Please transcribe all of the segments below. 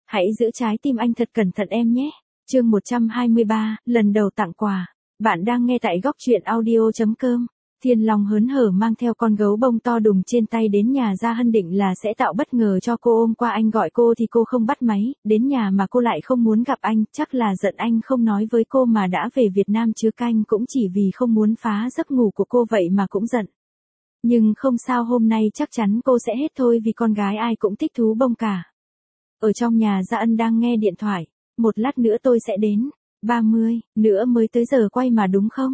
Hãy giữ trái tim anh thật cẩn thận em nhé. Chương 123, lần đầu tặng quà. Bạn đang nghe tại góc truyện audio.com. Thiên Long hớn hở mang theo con gấu bông to đùng trên tay đến nhà Gia Hân định là sẽ tạo bất ngờ cho cô, ôm qua anh gọi cô thì cô không bắt máy, đến nhà mà cô lại không muốn gặp anh, chắc là giận anh không nói với cô mà đã về Việt Nam chứa canh, cũng chỉ vì không muốn phá giấc ngủ của cô vậy mà cũng giận. Nhưng không sao, hôm nay chắc chắn cô sẽ hết thôi vì con gái ai cũng thích thú bông cả. Ở trong nhà Gia Ân đang nghe điện thoại, một lát nữa tôi sẽ đến, 30 nữa mới tới giờ quay mà đúng không?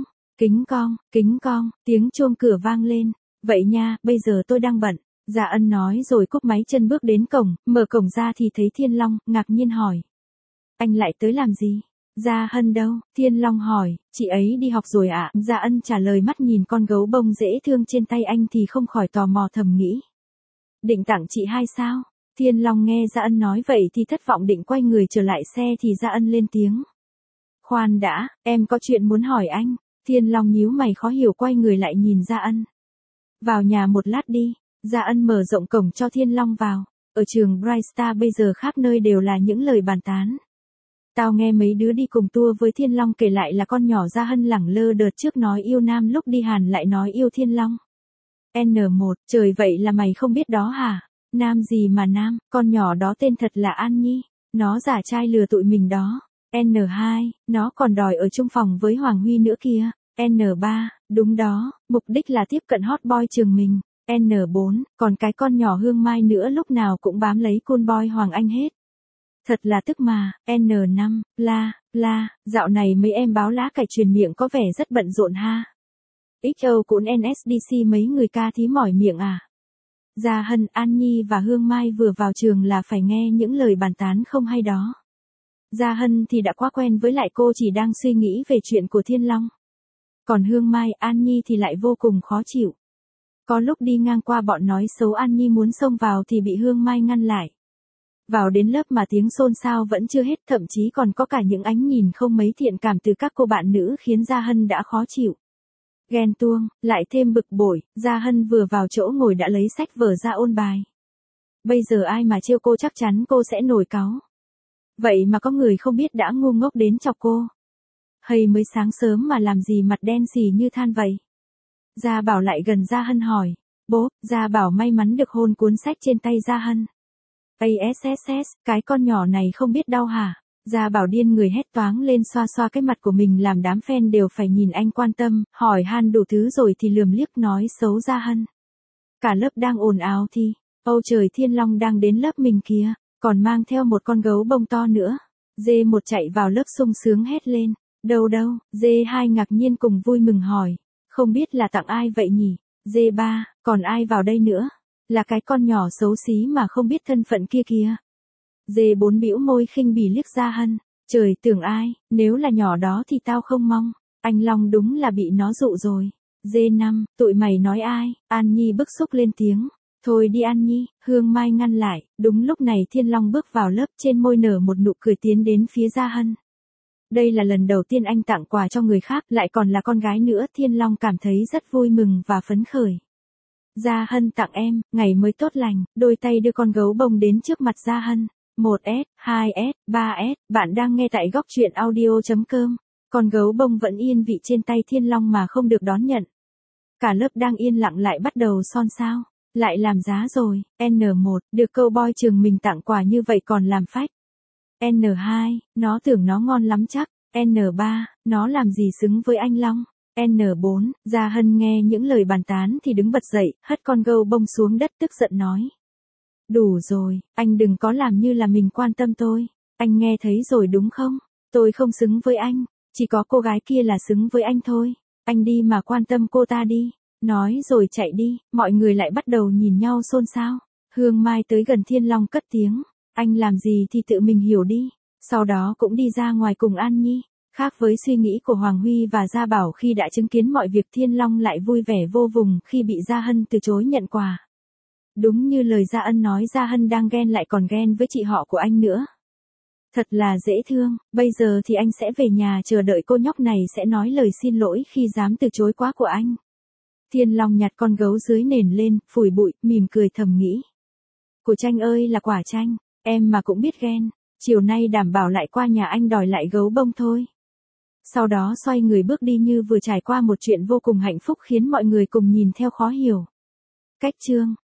Kính con, tiếng chuông cửa vang lên, vậy nha, bây giờ tôi đang bận. Gia Ân nói rồi cúp máy chân bước đến cổng, mở cổng ra thì thấy Thiên Long, ngạc nhiên hỏi. Anh lại tới làm gì? Gia Hân đâu? Thiên Long hỏi, chị ấy đi học rồi ạ. Gia Ân trả lời, mắt nhìn con gấu bông dễ thương trên tay anh thì không khỏi tò mò thầm nghĩ. Định tặng chị hai sao? Thiên Long nghe Gia Ân nói vậy thì thất vọng, định quay người trở lại xe thì Gia Ân lên tiếng. Khoan đã, em có chuyện muốn hỏi anh. Thiên Long nhíu mày khó hiểu, quay người lại nhìn Gia Ân. Vào nhà một lát đi. Gia Ân mở rộng cổng cho Thiên Long vào. Ở trường Bright Star bây giờ khắp nơi đều là những lời bàn tán. Tao nghe mấy đứa đi cùng tour với Thiên Long kể lại là con nhỏ Gia Hân lẳng lơ đợt trước nói yêu Nam, lúc đi Hàn lại nói yêu Thiên Long. N1, trời, vậy là mày không biết đó hả? Nam gì mà Nam, con nhỏ đó tên thật là An Nhi. Nó giả trai lừa tụi mình đó. N2, nó còn đòi ở chung phòng với Hoàng Huy nữa kìa. N3, đúng đó, mục đích là tiếp cận hot boy trường mình. N4, còn cái con nhỏ Hương Mai nữa lúc nào cũng bám lấy cool boy Hoàng Anh hết. Thật là tức mà. N5, dạo này mấy em báo lá cải truyền miệng có vẻ rất bận rộn ha. XO cũng NSDC mấy người ca thí mỏi miệng à. Gia Hân, An Nhi và Hương Mai vừa vào trường là phải nghe những lời bàn tán không hay đó. Gia Hân thì đã quá quen với lại cô, chỉ đang suy nghĩ về chuyện của Thiên Long. Còn Hương Mai, An Nhi thì lại vô cùng khó chịu. Có lúc đi ngang qua bọn nói xấu An Nhi muốn xông vào thì bị Hương Mai ngăn lại. Vào đến lớp mà tiếng xôn xao vẫn chưa hết, thậm chí còn có cả những ánh nhìn không mấy thiện cảm từ các cô bạn nữ khiến Gia Hân đã khó chịu. Ghen tuông, lại thêm bực bội, Gia Hân vừa vào chỗ ngồi đã lấy sách vở ra ôn bài. Bây giờ ai mà trêu cô chắc chắn cô sẽ nổi cáu. Vậy mà có người không biết đã ngu ngốc đến chọc cô. Hay mới sáng sớm mà làm gì mặt đen xì như than vậy? Gia Bảo lại gần Gia Hân hỏi. Bố, Gia Bảo may mắn được hôn cuốn sách trên tay Gia Hân. ASSS, cái con nhỏ này không biết đau hả? Gia Bảo điên người hét toáng lên, xoa xoa cái mặt của mình làm đám fan đều phải nhìn anh quan tâm, hỏi han đủ thứ rồi thì lườm liếc nói xấu Gia Hân. Cả lớp đang ồn ào thì, ôi trời, Thiên Long đang đến lớp mình kìa, còn mang theo một con gấu bông to nữa. D1 chạy vào lớp sung sướng hét lên. Đâu, D2 ngạc nhiên cùng vui mừng hỏi. Không biết là tặng ai vậy nhỉ? D3, còn ai vào đây nữa? Là cái con nhỏ xấu xí mà không biết thân phận kia kìa. D4 bĩu môi khinh bỉ liếc Gia Hân. Trời, tưởng ai, nếu là nhỏ đó thì tao không mong. Anh Long đúng là bị nó dụ rồi. D5, tụi mày nói ai? An Nhi bức xúc lên tiếng. Thôi đi An Nhi, Hương Mai ngăn lại. Đúng lúc này Thiên Long bước vào lớp, trên môi nở một nụ cười tiến đến phía Gia Hân. Đây là lần đầu tiên anh tặng quà cho người khác, lại còn là con gái nữa, Thiên Long cảm thấy rất vui mừng và phấn khởi. Gia Hân tặng em, ngày mới tốt lành, đôi tay đưa con gấu bông đến trước mặt Gia Hân. 1S, 2S, 3S, bạn đang nghe tại góc truyện audio.com. Con gấu bông vẫn yên vị trên tay Thiên Long mà không được đón nhận. Cả lớp đang yên lặng lại bắt đầu xôn xao. Lại làm giá rồi. N1, được câu boy trường mình tặng quà như vậy còn làm phách. N2, nó tưởng nó ngon lắm chắc. N3, nó làm gì xứng với anh Long. N4, Gia Hân nghe những lời bàn tán thì đứng bật dậy, hất con gấu bông xuống đất tức giận nói. Đủ rồi, anh đừng có làm như là mình quan tâm tôi. Anh nghe thấy rồi đúng không? Tôi không xứng với anh, chỉ có cô gái kia là xứng với anh thôi. Anh đi mà quan tâm cô ta đi. Nói rồi chạy đi, mọi người lại bắt đầu nhìn nhau xôn xao. Hương Mai tới gần Thiên Long cất tiếng. Anh làm gì thì tự mình hiểu đi. Sau đó cũng đi ra ngoài cùng An Nhi. Khác với suy nghĩ của Hoàng Huy và Gia Bảo khi đã chứng kiến mọi việc, Thiên Long lại vui vẻ vô vùng khi bị Gia Hân từ chối nhận quà. Đúng như lời Gia Ân nói, Gia Hân đang ghen, lại còn ghen với chị họ của anh nữa. Thật là dễ thương, bây giờ thì anh sẽ về nhà chờ đợi cô nhóc này sẽ nói lời xin lỗi khi dám từ chối quá của anh. Thiên Long nhặt con gấu dưới nền lên, phủi bụi, mỉm cười thầm nghĩ. Của Tranh ơi là quả Tranh, em mà cũng biết ghen. Chiều nay đảm bảo lại qua nhà anh đòi lại gấu bông thôi. Sau đó xoay người bước đi như vừa trải qua một chuyện vô cùng hạnh phúc khiến mọi người cùng nhìn theo khó hiểu. Cách chương